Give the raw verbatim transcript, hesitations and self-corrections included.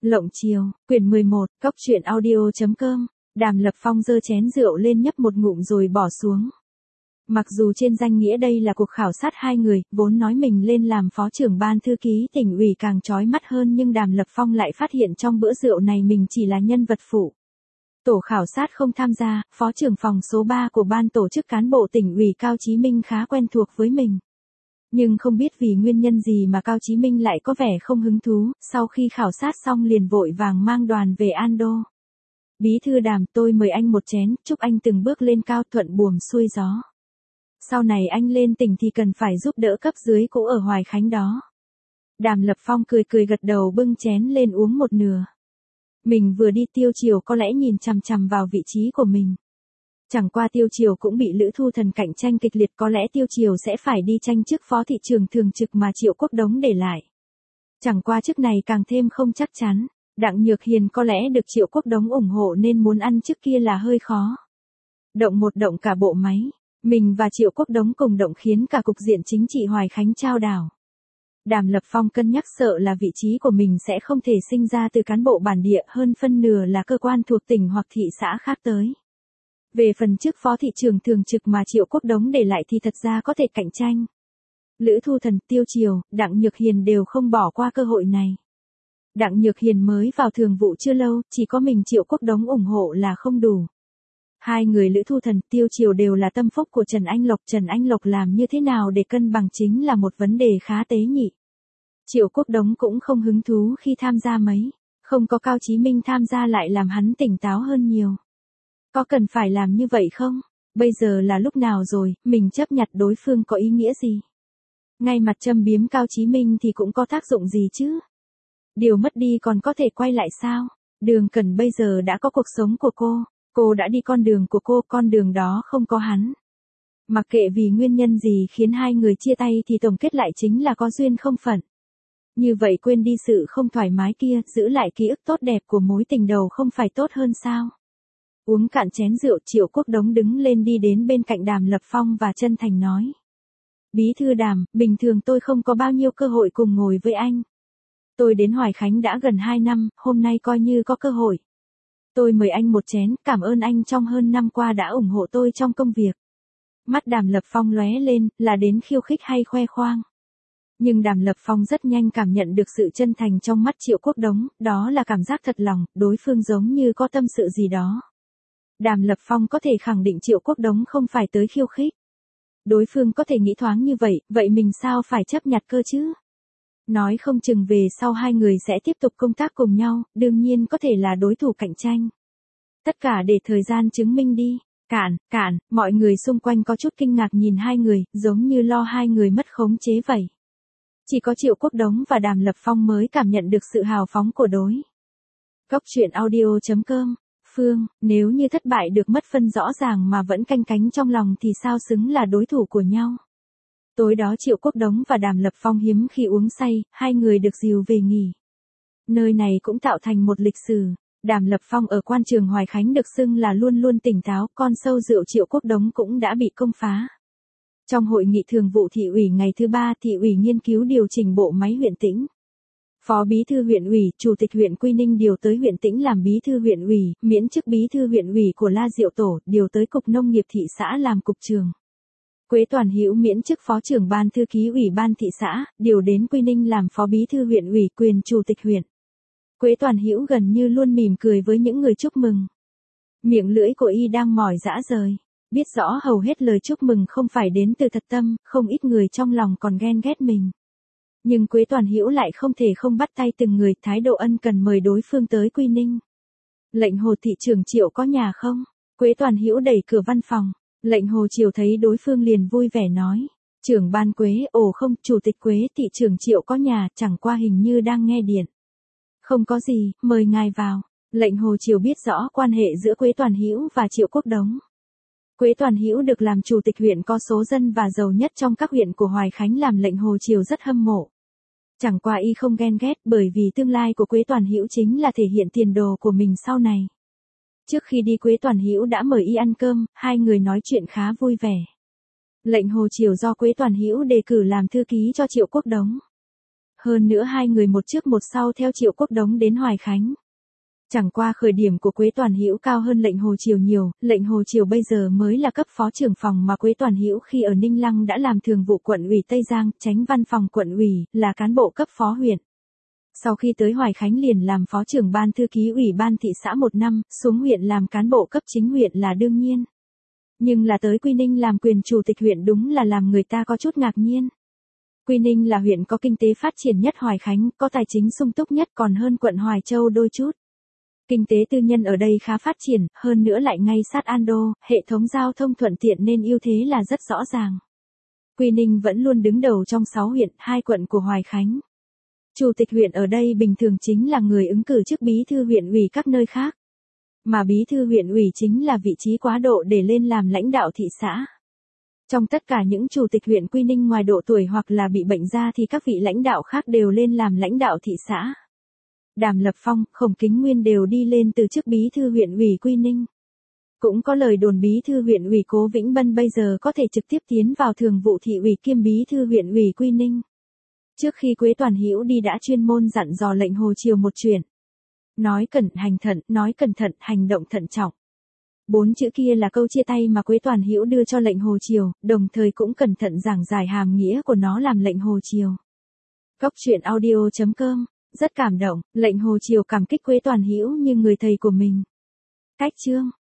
Lộng chiều, quyển mười một, cóc truyện audio.com, Đàm Lập Phong giơ chén rượu lên nhấp một ngụm rồi bỏ xuống. Mặc dù trên danh nghĩa đây là cuộc khảo sát hai người, vốn nói mình lên làm phó trưởng ban thư ký tỉnh ủy càng chói mắt hơn, nhưng Đàm Lập Phong lại phát hiện trong bữa rượu này mình chỉ là nhân vật phụ. Tổ khảo sát không tham gia, phó trưởng phòng số ba của ban tổ chức cán bộ tỉnh ủy Cao Chí Minh khá quen thuộc với mình. Nhưng không biết vì nguyên nhân gì mà Cao Chí Minh lại có vẻ không hứng thú, sau khi khảo sát xong liền vội vàng mang đoàn về An Đô. Bí thư Đàm, tôi mời anh một chén, chúc anh từng bước lên cao, thuận buồm xuôi gió. Sau này anh lên tỉnh thì cần phải giúp đỡ cấp dưới cũ ở Hoài Khánh đó. Đàm Lập Phong cười cười gật đầu, bưng chén lên uống một nửa. Mình vừa đi, Tiêu Chiều có lẽ nhìn chằm chằm vào vị trí của mình. Chẳng qua Tiêu Chiều cũng bị Lữ Thu Thần cạnh tranh kịch liệt, có lẽ Tiêu Chiều sẽ phải đi tranh chức phó thị trưởng thường trực mà Triệu Quốc Đống để lại. Chẳng qua chức này càng thêm không chắc chắn, Đặng Nhược Hiền có lẽ được Triệu Quốc Đống ủng hộ nên muốn ăn chức kia là hơi khó. Động một động cả bộ máy, mình và Triệu Quốc Đống cùng động khiến cả cục diện chính trị Hoài Khánh chao đảo. Đàm Lập Phong cân nhắc sợ là vị trí của mình sẽ không thể sinh ra từ cán bộ bản địa, hơn phân nửa là cơ quan thuộc tỉnh hoặc thị xã khác tới. Về phần chức phó thị trưởng thường trực mà Triệu Quốc Đống để lại thì thật ra có thể cạnh tranh. Lữ Thu Thần, Tiêu Chiều, Đặng Nhược Hiền đều không bỏ qua cơ hội này. Đặng Nhược Hiền mới vào thường vụ chưa lâu, chỉ có mình Triệu Quốc Đống ủng hộ là không đủ. Hai người Lữ Thu Thần, Tiêu Chiều đều là tâm phúc của Trần Anh Lộc. Trần Anh Lộc làm như thế nào để cân bằng chính là một vấn đề khá tế nhị. Triệu Quốc Đống cũng không hứng thú khi tham gia mấy. Không có Cao Chí Minh tham gia lại làm hắn tỉnh táo hơn nhiều. Có cần phải làm như vậy không? Bây giờ là lúc nào rồi, mình chấp nhặt đối phương có ý nghĩa gì? Ngay mặt châm biếm Cao Chí Minh thì cũng có tác dụng gì chứ? Điều mất đi còn có thể quay lại sao? Đường Cẩn bây giờ đã có cuộc sống của cô. Cô đã đi con đường của cô, con đường đó không có hắn. Mặc kệ vì nguyên nhân gì khiến hai người chia tay thì tổng kết lại chính là có duyên không phận. Như vậy quên đi sự không thoải mái kia, giữ lại ký ức tốt đẹp của mối tình đầu không phải tốt hơn sao? Uống cạn chén rượu, Triệu Quốc Đống đứng lên đi đến bên cạnh Đàm Lập Phong và chân thành nói. Bí thư Đàm, bình thường tôi không có bao nhiêu cơ hội cùng ngồi với anh. Tôi đến Hoài Khánh đã gần hai năm, hôm nay coi như có cơ hội. Tôi mời anh một chén, cảm ơn anh trong hơn năm qua đã ủng hộ tôi trong công việc. Mắt Đàm Lập Phong lóe lên, là đến khiêu khích hay khoe khoang. Nhưng Đàm Lập Phong rất nhanh cảm nhận được sự chân thành trong mắt Triệu Quốc Đống, đó là cảm giác thật lòng, đối phương giống như có tâm sự gì đó. Đàm Lập Phong có thể khẳng định Triệu Quốc Đống không phải tới khiêu khích. Đối phương có thể nghĩ thoáng như vậy, vậy mình sao phải chấp nhặt cơ chứ? Nói không chừng về sau hai người sẽ tiếp tục công tác cùng nhau, đương nhiên có thể là đối thủ cạnh tranh. Tất cả để thời gian chứng minh đi. Cạn, cạn, mọi người xung quanh có chút kinh ngạc nhìn hai người, giống như lo hai người mất khống chế vậy. Chỉ có Triệu Quốc Đống và Đàm Lập Phong mới cảm nhận được sự hào phóng của đối. Cóc truyện audio.com, Phương, nếu như thất bại được mất phân rõ ràng mà vẫn canh cánh trong lòng thì sao xứng là đối thủ của nhau. Tối đó Triệu Quốc Đống và Đàm Lập Phong hiếm khi uống say, hai người được dìu về nghỉ. Nơi này cũng tạo thành một lịch sử. Đàm Lập Phong ở quan trường Hoài Khánh được xưng là luôn luôn tỉnh táo, con sâu rượu Triệu Quốc Đống cũng đã bị công phá. Trong hội nghị thường vụ thị ủy ngày thứ ba, thị ủy nghiên cứu điều chỉnh bộ máy huyện Tĩnh. Phó bí thư huyện ủy, chủ tịch huyện Quy Ninh điều tới huyện Tĩnh làm bí thư huyện ủy, miễn chức bí thư huyện ủy của La Diệu Tổ, điều tới cục nông nghiệp thị xã làm cục trưởng. Quế Toàn Hữu miễn chức phó trưởng ban thư ký ủy ban thị xã, điều đến Quy Ninh làm phó bí thư huyện ủy, quyền chủ tịch huyện. Quế Toàn Hữu gần như luôn mỉm cười với những người chúc mừng. Miệng lưỡi của y đang mỏi rã rời, biết rõ hầu hết lời chúc mừng không phải đến từ thật tâm, không ít người trong lòng còn ghen ghét mình. Nhưng Quế Toàn Hữu lại không thể không bắt tay từng người, thái độ ân cần mời đối phương tới Quy Ninh. Lệnh Hồ thị trưởng Triệu có nhà không? Quế Toàn Hữu đẩy cửa văn phòng. Lệnh Hồ Triều thấy đối phương liền vui vẻ nói. Trưởng ban Quế, ồ không, chủ tịch Quế, thị trưởng Triệu có nhà, chẳng qua hình như đang nghe điện. Không có gì, mời ngài vào. Lệnh Hồ Triều biết rõ quan hệ giữa Quế Toàn Hữu và Triệu Quốc Đống. Quế Toàn Hữu được làm chủ tịch huyện có số dân và giàu nhất trong các huyện của Hoài Khánh làm lệnh Hồ Triều rất hâm mộ. Chẳng qua y không ghen ghét, bởi vì tương lai của Quế Toàn Hữu chính là thể hiện tiền đồ của mình sau này. Trước khi đi Quế Toàn Hữu đã mời y ăn cơm, hai người nói chuyện khá vui vẻ. Lệnh Hồ Triều do Quế Toàn Hữu đề cử làm thư ký cho Triệu Quốc Đống. Hơn nữa hai người một trước một sau theo Triệu Quốc Đống đến Hoài Khánh. Chẳng qua khởi điểm của Quế Toàn Hữu cao hơn lệnh Hồ Triều nhiều, lệnh Hồ Triều bây giờ mới là cấp phó trưởng phòng mà Quế Toàn Hữu khi ở Ninh Lăng đã làm thường vụ quận ủy Tây Giang, chánh văn phòng quận ủy, là cán bộ cấp phó huyện. Sau khi tới Hoài Khánh liền làm phó trưởng ban thư ký ủy ban thị xã một năm, xuống huyện làm cán bộ cấp chính huyện là đương nhiên. Nhưng là tới Quy Ninh làm quyền chủ tịch huyện đúng là làm người ta có chút ngạc nhiên. Quy Ninh là huyện có kinh tế phát triển nhất Hoài Khánh, có tài chính sung túc nhất còn hơn quận Hoài Châu đôi chút. Kinh tế tư nhân ở đây khá phát triển, hơn nữa lại ngay sát An Đô, hệ thống giao thông thuận tiện nên ưu thế là rất rõ ràng. Quy Ninh vẫn luôn đứng đầu trong sáu huyện, hai quận của Hoài Khánh. Chủ tịch huyện ở đây bình thường chính là người ứng cử chức bí thư huyện ủy các nơi khác. Mà bí thư huyện ủy chính là vị trí quá độ để lên làm lãnh đạo thị xã. Trong tất cả những chủ tịch huyện Quy Ninh ngoài độ tuổi hoặc là bị bệnh ra thì các vị lãnh đạo khác đều lên làm lãnh đạo thị xã. Đàm Lập Phong, Khổng Kính Nguyên đều đi lên từ chức bí thư huyện ủy Quy Ninh. Cũng có lời đồn bí thư huyện ủy Cố Vĩnh Bân bây giờ có thể trực tiếp tiến vào thường vụ thị ủy kiêm bí thư huyện ủy Quy Ninh. Trước khi Quế Toàn Hữu đi đã chuyên môn dặn dò lệnh Hồ Triều một chuyện. Nói cẩn hành thận, nói cẩn thận, hành động thận trọng. Bốn chữ kia là câu chia tay mà Quế Toàn Hữu đưa cho lệnh Hồ Triều, đồng thời cũng cẩn thận giảng giải hàm nghĩa của nó làm lệnh Hồ Triều. Cốc truyện audio chấm com, rất cảm động, lệnh Hồ Triều cảm kích Quế Toàn Hữu như người thầy của mình. Cách chương